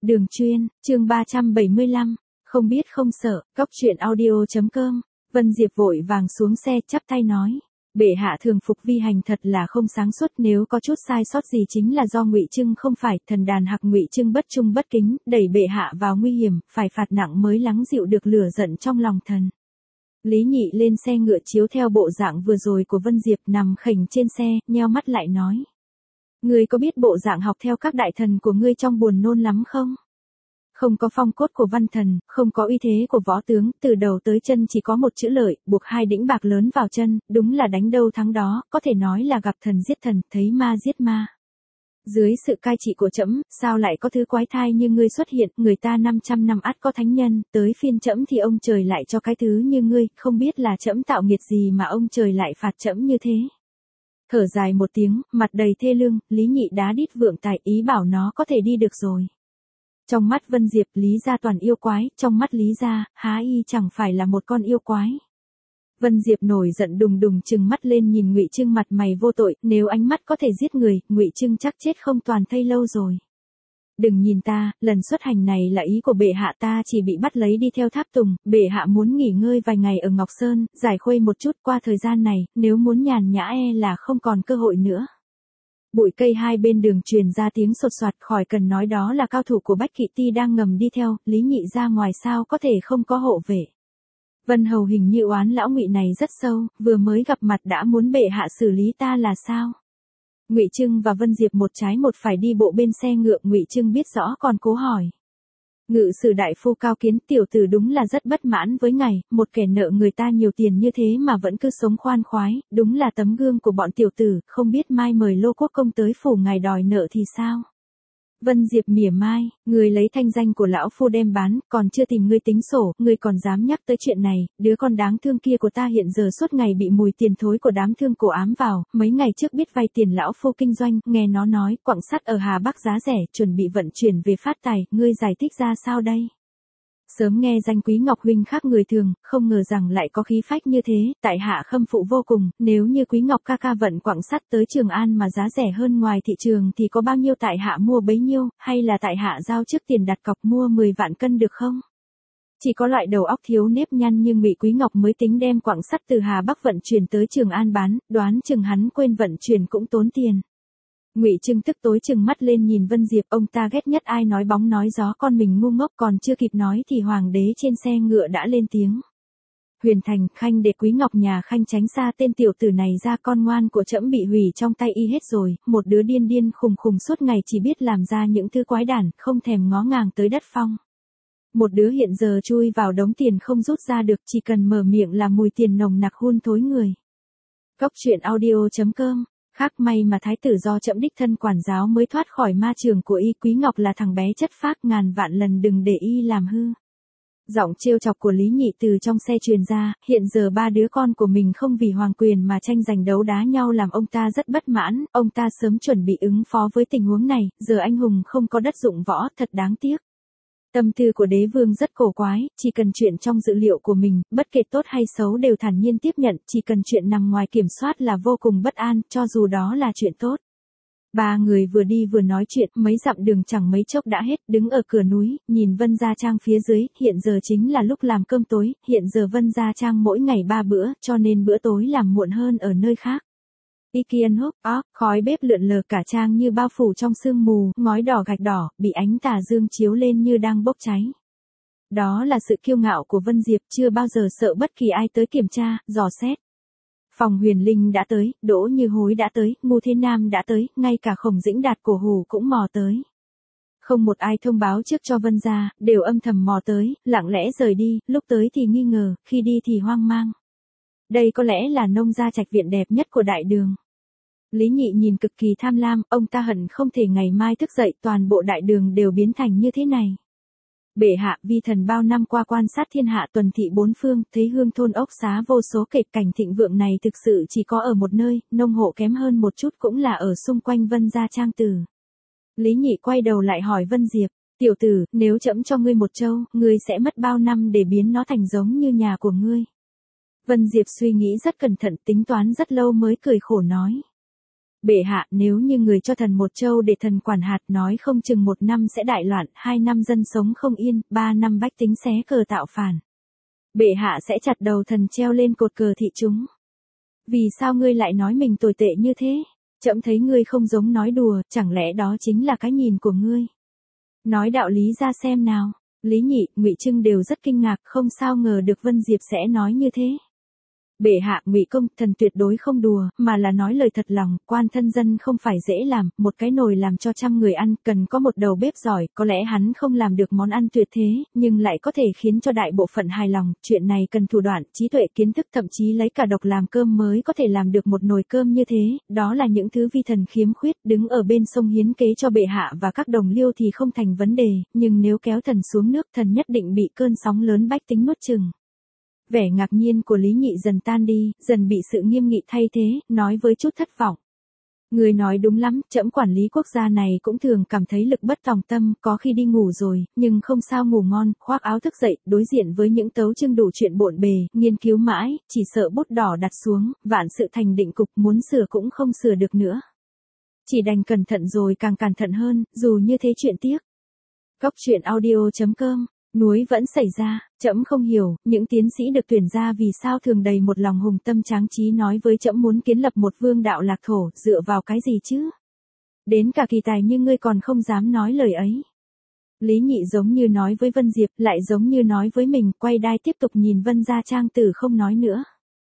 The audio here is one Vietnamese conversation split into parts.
Đường Chuyên, chương 375, không biết không sợ, cóc truyện audio.com. Vân Diệp vội vàng xuống xe chắp tay nói. Bệ hạ thường phục vi hành thật là không sáng suốt, nếu có chút sai sót gì chính là do Ngụy Trưng không phải, thần đàn hạc Ngụy Trưng bất trung bất kính, đẩy bệ hạ vào nguy hiểm, phải phạt nặng mới lắng dịu được lửa giận trong lòng thần. Lý Nhị lên xe ngựa chiếu theo bộ dạng vừa rồi của Vân Diệp, nằm khểnh trên xe, nheo mắt lại nói. Ngươi có biết bộ dạng học theo các đại thần của ngươi trong buồn nôn lắm không? Không có phong cốt của văn thần, không có uy thế của võ tướng, từ đầu tới chân chỉ có một chữ lợi, buộc hai đĩnh bạc lớn vào chân, đúng là đánh đâu thắng đó, có thể nói là gặp thần giết thần, thấy ma giết ma. Dưới sự cai trị của trẫm, sao lại có thứ quái thai như ngươi xuất hiện, người ta 500 năm ắt có thánh nhân, tới phiên trẫm thì ông trời lại cho cái thứ như ngươi, không biết là trẫm tạo nghiệt gì mà ông trời lại phạt trẫm như thế. Thở dài một tiếng, mặt đầy thê lương, Lý Nhị đá đít vượng tài, ý bảo nó có thể đi được rồi. Trong mắt Vân Diệp, Lý gia toàn yêu quái, trong mắt Lý gia, há y chẳng phải là một con yêu quái. Vân Diệp nổi giận đùng đùng trừng mắt lên nhìn Ngụy Trưng, mặt mày vô tội, nếu ánh mắt có thể giết người, Ngụy Trưng chắc chết không toàn thây lâu rồi. Đừng nhìn ta, lần xuất hành này là ý của bệ hạ, ta chỉ bị bắt lấy đi theo tháp tùng, bệ hạ muốn nghỉ ngơi vài ngày ở Ngọc Sơn, giải khuây một chút, qua thời gian này, nếu muốn nhàn nhã là không còn cơ hội nữa. Bụi cây hai bên đường truyền ra tiếng sột soạt, khỏi cần nói đó là cao thủ của Bách Kỵ Ti đang ngầm đi theo, Lý Nhị ra ngoài sao có thể không có hộ vệ. Vân Hầu hình như oán lão Ngụy này rất sâu, vừa mới gặp mặt đã muốn bệ hạ xử lý ta là sao? Ngụy Trưng và Vân Diệp một trái một phải đi bộ bên xe ngựa, Ngụy Trưng biết rõ còn cố hỏi. Ngự sử đại phu Cao Kiến, tiểu tử đúng là rất bất mãn với ngài, một kẻ nợ người ta nhiều tiền như thế mà vẫn cứ sống khoan khoái, đúng là tấm gương của bọn tiểu tử, không biết mai mời Lô Quốc công tới phủ ngài đòi nợ thì sao? Vân Diệp mỉa mai, người lấy thanh danh của lão phu đem bán, còn chưa tìm ngươi tính sổ, ngươi còn dám nhắc tới chuyện này, đứa con đáng thương kia của ta hiện giờ suốt ngày bị mùi tiền thối của đám thương cổ ám vào, mấy ngày trước biết vay tiền lão phu kinh doanh, nghe nó nói, quặng sắt ở Hà Bắc giá rẻ, chuẩn bị vận chuyển về phát tài, ngươi giải thích ra sao đây? Sớm nghe danh Quý Ngọc huynh khác người thường, không ngờ rằng lại có khí phách như thế, tại hạ khâm phụ vô cùng, nếu như Quý Ngọc ca ca vận quặng sắt tới Trường An mà giá rẻ hơn ngoài thị trường thì có bao nhiêu tại hạ mua bấy nhiêu, hay là tại hạ giao trước tiền đặt cọc mua 10 vạn cân được không? Chỉ có loại đầu óc thiếu nếp nhăn như Ngụy Quý Ngọc mới tính đem quặng sắt từ Hà Bắc vận chuyển tới Trường An bán, đoán chừng hắn quên vận chuyển cũng tốn tiền. Ngụy Trưng tức tối trừng mắt lên nhìn Vân Diệp, ông ta ghét nhất ai nói bóng nói gió, con mình ngu ngốc, còn chưa kịp nói thì hoàng đế trên xe ngựa đã lên tiếng. Huyền Thành, Khanh để Quý Ngọc nhà Khanh tránh xa tên tiểu tử này ra, con ngoan của trẫm bị hủy trong tay y hết rồi, một đứa điên điên khùng khùng suốt ngày chỉ biết làm ra những thứ quái đản, không thèm ngó ngàng tới đất phong. Một đứa hiện giờ chui vào đống tiền không rút ra được, chỉ cần mở miệng là mùi tiền nồng nặc hun thối người. Cóc truyện audio.com. Khác may mà thái tử do trẫm đích thân quản giáo mới thoát khỏi ma trường của y, Quý Ngọc là thằng bé chất phác, ngàn vạn lần đừng để y làm hư. Giọng trêu chọc của Lý Nhị từ trong xe truyền ra, hiện giờ ba đứa con của mình không vì hoàng quyền mà tranh giành đấu đá nhau làm ông ta rất bất mãn, ông ta sớm chuẩn bị ứng phó với tình huống này, giờ anh hùng không có đất dụng võ, thật đáng tiếc. Tâm tư của đế vương rất cổ quái, chỉ cần chuyện trong dự liệu của mình, bất kể tốt hay xấu đều thản nhiên tiếp nhận, chỉ cần chuyện nằm ngoài kiểm soát là vô cùng bất an, cho dù đó là chuyện tốt. Ba người vừa đi vừa nói chuyện, mấy dặm đường chẳng mấy chốc đã hết, đứng ở cửa núi, nhìn Vân Gia Trang phía dưới, hiện giờ chính là lúc làm cơm tối, hiện giờ Vân Gia Trang mỗi ngày 3 bữa, cho nên bữa tối làm muộn hơn ở nơi khác. Ikian hốc, khói bếp lượn lờ cả trang như bao phủ trong sương mù, ngói đỏ gạch đỏ, bị ánh tà dương chiếu lên như đang bốc cháy. Đó là sự kiêu ngạo của Vân Diệp, chưa bao giờ sợ bất kỳ ai tới kiểm tra, dò xét. Phòng Huyền Linh đã tới, Đỗ Như Hối đã tới, Ngô Thế Nam đã tới, ngay cả Khổng Dĩnh Đạt cổ hủ cũng mò tới. Không một ai thông báo trước cho Vân gia, đều âm thầm mò tới, lặng lẽ rời đi, lúc tới thì nghi ngờ, khi đi thì hoang mang. Đây có lẽ là nông gia trạch viện đẹp nhất của đại đường. Lý Nhị nhìn cực kỳ tham lam, ông ta hận không thể ngày mai thức dậy toàn bộ đại đường đều biến thành như thế này. Bệ hạ, vi thần bao năm qua quan sát thiên hạ tuần thị bốn phương, thấy hương thôn ốc xá vô số kể, cảnh thịnh vượng này thực sự chỉ có ở một nơi, nông hộ kém hơn một chút cũng là ở xung quanh Vân Gia Trang tử. Lý Nhị quay đầu lại hỏi Vân Diệp, tiểu tử, nếu trẫm cho ngươi một châu, ngươi sẽ mất bao năm để biến nó thành giống như nhà của ngươi? Vân Diệp suy nghĩ rất cẩn thận, tính toán rất lâu mới cười khổ nói. Bệ hạ, nếu như người cho thần một châu để thần quản hạt, nói không chừng 1 năm sẽ đại loạn, 2 năm dân sống không yên, 3 năm bách tính xé cờ tạo phản. Bệ hạ sẽ chặt đầu thần treo lên cột cờ thị chúng. Vì sao ngươi lại nói mình tồi tệ như thế? Trẫm thấy ngươi không giống nói đùa, chẳng lẽ đó chính là cái nhìn của ngươi? Nói đạo lý ra xem nào. Lý Nhị, Ngụy Trưng đều rất kinh ngạc, không sao ngờ được Vân Diệp sẽ nói như thế. Bệ hạ, Ngụy công, thần tuyệt đối không đùa, mà là nói lời thật lòng, quan thân dân không phải dễ làm, một cái nồi làm cho 100 người ăn, cần có một đầu bếp giỏi, có lẽ hắn không làm được món ăn tuyệt thế, nhưng lại có thể khiến cho đại bộ phận hài lòng, chuyện này cần thủ đoạn, trí tuệ, kiến thức, thậm chí lấy cả độc làm cơm mới có thể làm được một nồi cơm như thế, đó là những thứ vi thần khiếm khuyết, đứng ở bên sông hiến kế cho bệ hạ và các đồng liêu thì không thành vấn đề, nhưng nếu kéo thần xuống nước, thần nhất định bị cơn sóng lớn bách tính nuốt chửng. Vẻ ngạc nhiên của Lý Nhị dần tan đi, dần bị sự nghiêm nghị thay thế, nói với chút thất vọng. Người nói đúng lắm, trẫm quản lý quốc gia này cũng thường cảm thấy lực bất tòng tâm, có khi đi ngủ rồi, nhưng không sao ngủ ngon, khoác áo thức dậy, đối diện với những tấu chương đủ chuyện bộn bề, nghiên cứu mãi, chỉ sợ bút đỏ đặt xuống, vạn sự thành định cục, muốn sửa cũng không sửa được nữa. Chỉ đành cẩn thận rồi càng cẩn thận hơn, dù như thế chuyện tiếc. Góc truyện audio.com. Núi vẫn xảy ra, trẫm không hiểu, những tiến sĩ được tuyển ra vì sao thường đầy một lòng hùng tâm tráng trí nói với trẫm muốn kiến lập một vương đạo lạc thổ, dựa vào cái gì chứ? Đến cả kỳ tài như ngươi còn không dám nói lời ấy. Lý Nhị giống như nói với Vân Diệp, lại giống như nói với mình, quay đai tiếp tục nhìn Vân Gia Trang Tử không nói nữa.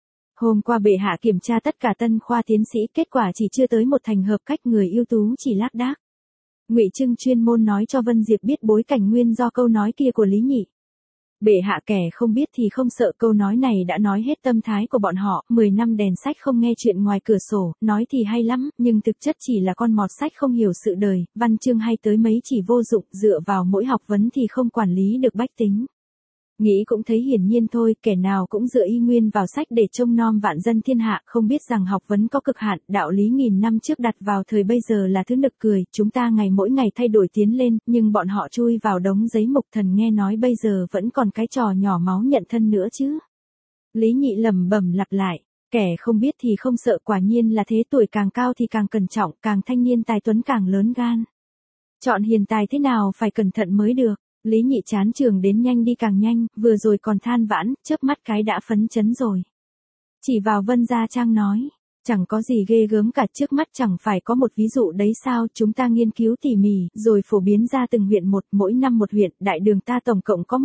Hôm qua bệ hạ kiểm tra tất cả tân khoa tiến sĩ, kết quả chỉ chưa tới một thành hợp cách, người ưu tú chỉ lác đác. Ngụy Trưng chuyên môn nói cho Vân Diệp biết bối cảnh nguyên do câu nói kia của Lý Nhị. Bệ hạ, kẻ không biết thì không sợ, câu nói này đã nói hết tâm thái của bọn họ, 10 năm đèn sách không nghe chuyện ngoài cửa sổ, nói thì hay lắm, nhưng thực chất chỉ là con mọt sách không hiểu sự đời, văn chương hay tới mấy chỉ vô dụng, dựa vào mỗi học vấn thì không quản lý được bách tính. Nghĩ cũng thấy hiển nhiên thôi, kẻ nào cũng dựa y nguyên vào sách để trông nom vạn dân thiên hạ, không biết rằng học vấn có cực hạn, đạo lý nghìn năm trước đặt vào thời bây giờ là thứ nực cười, chúng ta mỗi ngày thay đổi tiến lên, nhưng bọn họ chui vào đống giấy mục, thần nghe nói bây giờ vẫn còn cái trò nhỏ máu nhận thân nữa chứ. Lý Nhị lẩm bẩm lặp lại, kẻ không biết thì không sợ, quả nhiên là thế, tuổi càng cao thì càng cẩn trọng, càng thanh niên tài tuấn càng lớn gan. Chọn hiền tài thế nào phải cẩn thận mới được. Lý Nhị chán trường đến nhanh đi càng nhanh, vừa rồi còn than vãn, chớp mắt cái đã phấn chấn rồi. Chỉ vào Vân Gia Trang nói, chẳng có gì ghê gớm cả, trước mắt chẳng phải có một ví dụ đấy sao, chúng ta nghiên cứu tỉ mỉ, rồi phổ biến ra từng huyện một, mỗi năm một huyện, đại đường ta tổng cộng có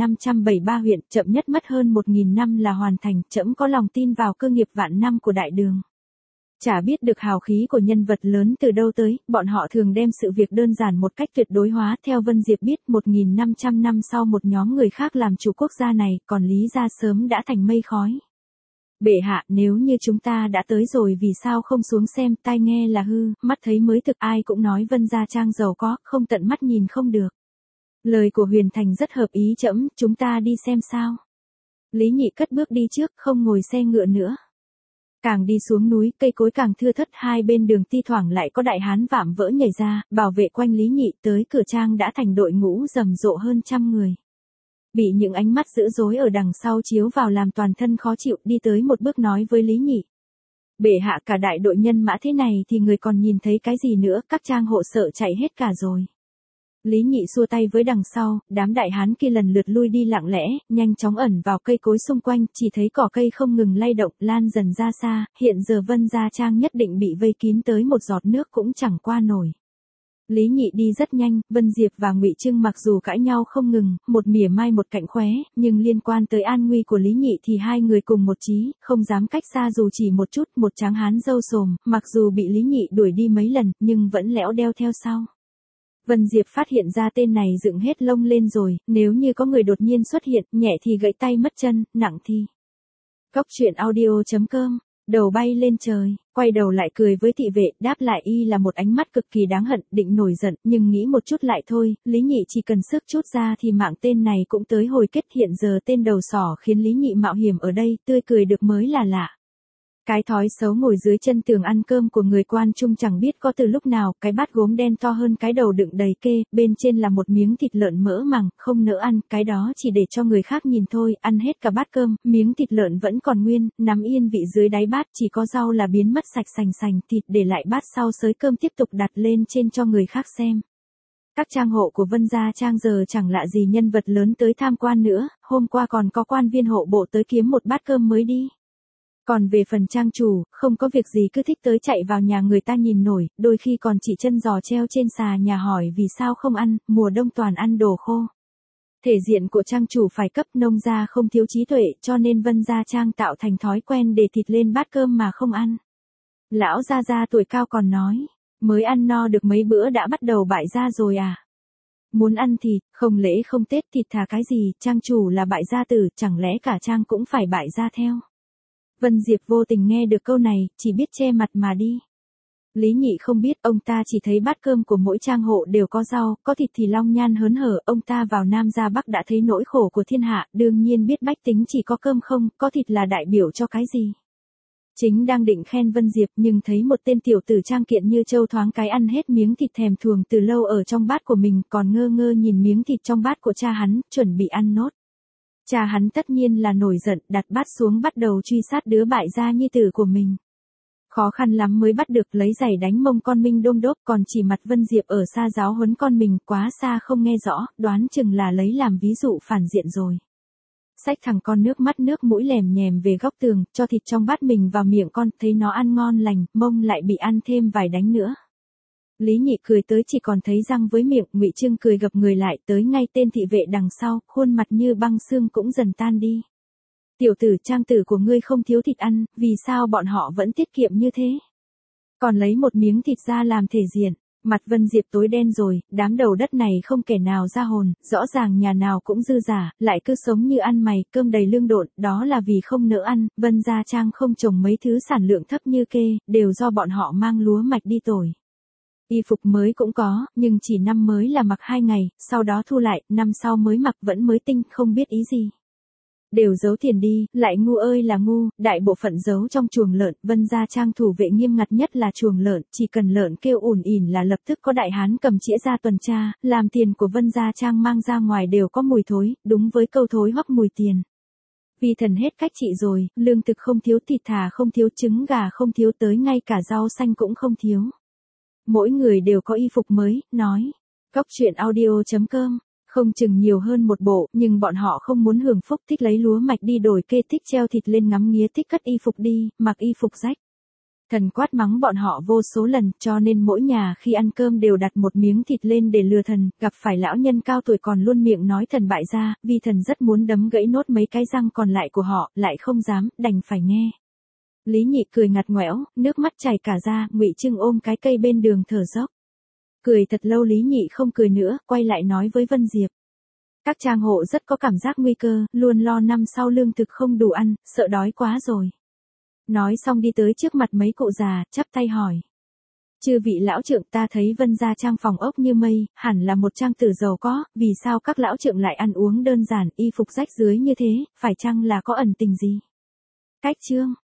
1573 huyện, chậm nhất mất hơn 1000 năm là hoàn thành, trẫm có lòng tin vào cơ nghiệp vạn năm của đại đường. Chả biết được hào khí của nhân vật lớn từ đâu tới, bọn họ thường đem sự việc đơn giản một cách tuyệt đối hóa, theo Vân Diệp biết 1500 năm sau một nhóm người khác làm chủ quốc gia này, còn Lý gia sớm đã thành mây khói. Bệ hạ, nếu như chúng ta đã tới rồi vì sao không xuống xem, tai nghe là hư, mắt thấy mới thực, ai cũng nói Vân Gia Trang giàu có, không tận mắt nhìn không được. Lời của Huyền Thành rất hợp ý trẫm, chúng ta đi xem sao. Lý Nhị cất bước đi trước, không ngồi xe ngựa nữa. Càng đi xuống núi, cây cối càng thưa thớt, hai bên đường thi thoảng lại có đại hán vạm vỡ nhảy ra, bảo vệ quanh Lý Nhị, tới cửa trang đã thành đội ngũ rầm rộ hơn 100 người. Bị những ánh mắt dữ dối ở đằng sau chiếu vào làm toàn thân khó chịu, đi tới một bước nói với Lý Nhị. Bệ hạ, cả đại đội nhân mã thế này thì người còn nhìn thấy cái gì nữa, các trang hộ sợ chạy hết cả rồi. Lý Nhị xua tay với đằng sau, đám đại hán kia lần lượt lui đi lặng lẽ, nhanh chóng ẩn vào cây cối xung quanh, chỉ thấy cỏ cây không ngừng lay động, lan dần ra xa, hiện giờ Vân Gia Trang nhất định bị vây kín tới một giọt nước cũng chẳng qua nổi. Lý Nhị đi rất nhanh, Vân Diệp và Ngụy Trưng mặc dù cãi nhau không ngừng, một mỉa mai một cạnh khóe, nhưng liên quan tới an nguy của Lý Nhị thì hai người cùng một chí, không dám cách xa dù chỉ một chút, một tráng hán râu xồm, mặc dù bị Lý Nhị đuổi đi mấy lần, nhưng vẫn lẽo đeo theo sau. Vân Diệp phát hiện ra tên này dựng hết lông lên rồi, nếu như có người đột nhiên xuất hiện, nhẹ thì gãy tay mất chân, nặng thì. Góc truyện audio.com, đầu bay lên trời, quay đầu lại cười với thị vệ, đáp lại y là một ánh mắt cực kỳ đáng hận, định nổi giận, nhưng nghĩ một chút lại thôi, Lý Nhị chỉ cần sức chút ra thì mạng tên này cũng tới hồi kết, hiện giờ tên đầu sỏ khiến Lý Nhị mạo hiểm ở đây, tươi cười được mới là lạ. Cái thói xấu ngồi dưới chân tường ăn cơm của người quan trung chẳng biết có từ lúc nào, cái bát gốm đen to hơn cái đầu đựng đầy kê, bên trên là một miếng thịt lợn mỡ màng, không nỡ ăn, cái đó chỉ để cho người khác nhìn thôi, ăn hết cả bát cơm, miếng thịt lợn vẫn còn nguyên, nằm yên vị dưới đáy bát, chỉ có rau là biến mất sạch sành sành, thịt để lại bát sau xới cơm tiếp tục đặt lên trên cho người khác xem. Các trang hộ của Vân Gia Trang giờ chẳng lạ gì nhân vật lớn tới tham quan nữa, hôm qua còn có quan viên hộ bộ tới kiếm một bát cơm mới đi. Còn về phần trang chủ, không có việc gì cứ thích tới chạy vào nhà người ta nhìn nổi, đôi khi còn chỉ chân giò treo trên xà nhà hỏi vì sao không ăn, mùa đông toàn ăn đồ khô. Thể diện của trang chủ phải cấp, nông gia không thiếu trí tuệ, cho nên Vân Gia Trang tạo thành thói quen để thịt lên bát cơm mà không ăn. Lão gia tuổi cao còn nói, mới ăn no được mấy bữa đã bắt đầu bại gia rồi à? Muốn ăn thịt, không lễ không Tết thịt thà cái gì, trang chủ là bại gia tử, chẳng lẽ cả trang cũng phải bại gia theo? Vân Diệp vô tình nghe được câu này, chỉ biết che mặt mà đi. Lý Nhị không biết, ông ta chỉ thấy bát cơm của mỗi trang hộ đều có rau, có thịt thì long nhan hớn hở, ông ta vào Nam ra Bắc đã thấy nỗi khổ của thiên hạ, đương nhiên biết bách tính chỉ có cơm không, có thịt là đại biểu cho cái gì. Chính đang định khen Vân Diệp nhưng thấy một tên tiểu tử trang kiện như trâu thoáng cái ăn hết miếng thịt thèm thuồng từ lâu ở trong bát của mình, còn ngơ ngơ nhìn miếng thịt trong bát của cha hắn, chuẩn bị ăn nốt. Cha hắn tất nhiên là nổi giận, đặt bát xuống bắt đầu truy sát đứa bại gia nhi tử của mình. Khó khăn lắm mới bắt được, lấy giày đánh mông con Minh đôm đốp, còn chỉ mặt Vân Diệp ở xa giáo huấn con mình, quá xa không nghe rõ, đoán chừng là lấy làm ví dụ phản diện rồi. Xách thằng con nước mắt nước mũi lèm nhèm về góc tường, cho thịt trong bát mình vào miệng con, thấy nó ăn ngon lành, mông lại bị ăn thêm vài đánh nữa. Lý Nhị cười tới chỉ còn thấy răng với miệng, Ngụy Trưng cười gập người lại tới ngay tên thị vệ đằng sau, khuôn mặt như băng xương cũng dần tan đi. Tiểu tử trang tử của ngươi không thiếu thịt ăn, vì sao bọn họ vẫn tiết kiệm như thế? Còn lấy một miếng thịt ra làm thể diện, mặt Vân Diệp tối đen rồi, đám đầu đất này không kẻ nào ra hồn, rõ ràng nhà nào cũng dư giả, lại cứ sống như ăn mày, cơm đầy lương độn, đó là vì không nỡ ăn, Vân Gia Trang không trồng mấy thứ sản lượng thấp như kê, đều do bọn họ mang lúa mạch đi tồi. Y phục mới cũng có, nhưng chỉ năm mới là mặc 2 ngày, sau đó thu lại, năm sau mới mặc vẫn mới tinh, không biết ý gì. Đều giấu tiền đi, lại ngu ơi là ngu, đại bộ phận giấu trong chuồng lợn, Vân Gia Trang thủ vệ nghiêm ngặt nhất là chuồng lợn, chỉ cần lợn kêu ủn ỉn là lập tức có đại hán cầm chĩa ra tuần tra, làm tiền của Vân Gia Trang mang ra ngoài đều có mùi thối, đúng với câu thối hoắc mùi tiền. Vì thần hết cách trị rồi, lương thực không thiếu, thịt thà không thiếu, trứng gà không thiếu, tới ngay cả rau xanh cũng không thiếu. Mỗi người đều có y phục mới, nói. Góc truyện audio.com, không chừng nhiều hơn một bộ, nhưng bọn họ không muốn hưởng phúc, thích lấy lúa mạch đi đổi kê, thích treo thịt lên ngắm nghía, thích cất y phục đi, mặc y phục rách. Thần quát mắng bọn họ vô số lần, cho nên mỗi nhà khi ăn cơm đều đặt một miếng thịt lên để lừa thần, gặp phải lão nhân cao tuổi còn luôn miệng nói thần bại gia, vì thần rất muốn đấm gãy nốt mấy cái răng còn lại của họ, lại không dám, đành phải nghe. Lý Nhị cười ngặt ngoẽo, nước mắt chảy cả ra, Ngụy Trưng ôm cái cây bên đường thở dốc. Cười thật lâu Lý Nhị không cười nữa, quay lại nói với Vân Diệp. Các trang hộ rất có cảm giác nguy cơ, luôn lo năm sau lương thực không đủ ăn, sợ đói quá rồi. Nói xong đi tới trước mặt mấy cụ già, chắp tay hỏi. Chư vị lão trượng, ta thấy Vân Gia Trang phòng ốc như mây, hẳn là một trang tử giàu có, vì sao các lão trượng lại ăn uống đơn giản, y phục rách rưới như thế, phải chăng là có ẩn tình gì? Cách chương